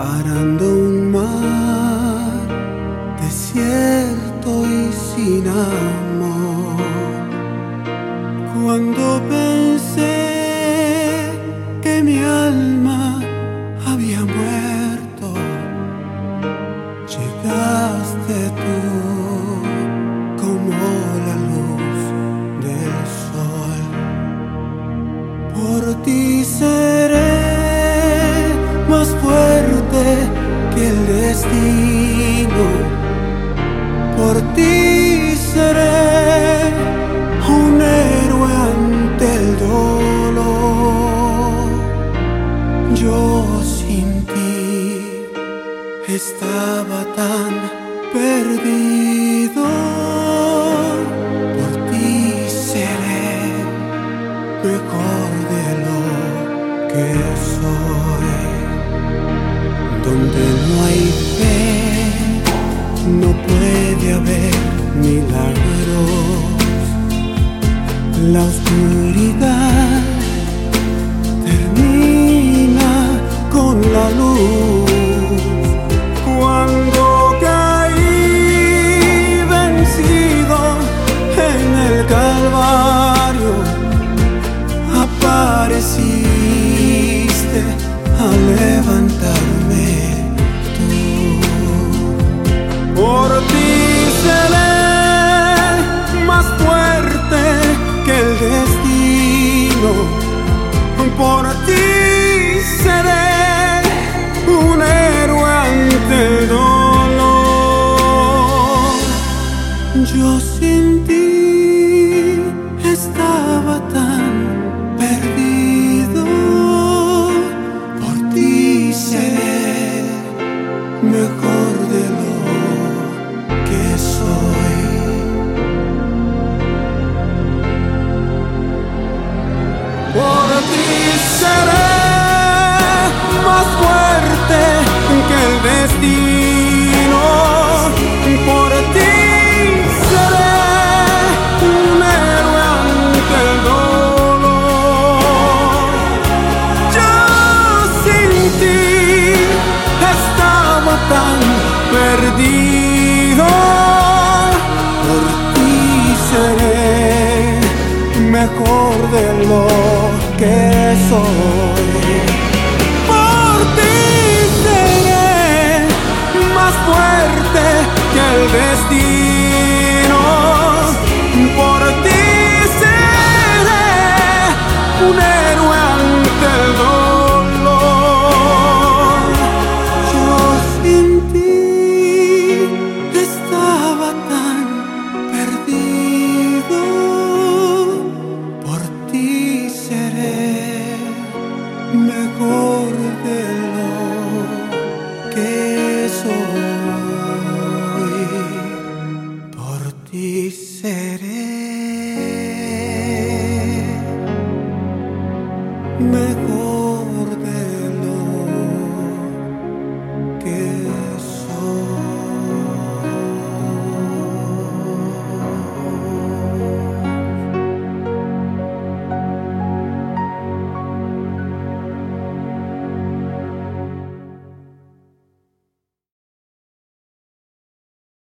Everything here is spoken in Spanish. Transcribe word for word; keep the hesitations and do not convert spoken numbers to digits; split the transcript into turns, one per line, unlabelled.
arando un mar desierto y sin amor. Cuando pensé que mi alma había muerto, llegaste tú como la luz del sol. Por ti seré más fuerte que el destino, por ti seré un héroe ante el dolor. Yo sin ti estaba tan perdido, por ti seré mejor de lo que soy. Donde no hay fe, no puede haber milagros. La oscuridad termina con la luz. Cuando caí vencido en el Calvario, apareciste a levantarme tú. Por ti seré más fuerte que el destino, por ti seré un héroe ante el dolor. Yo sin ti estaba tan perdido, por ti seré mejor de lo que soy. Por ti seré más fuerte que el destino, por ti seré un héroe ante el dolor. Yo sin ti estaba tan perdido, por ti seré mejor de lo que soy.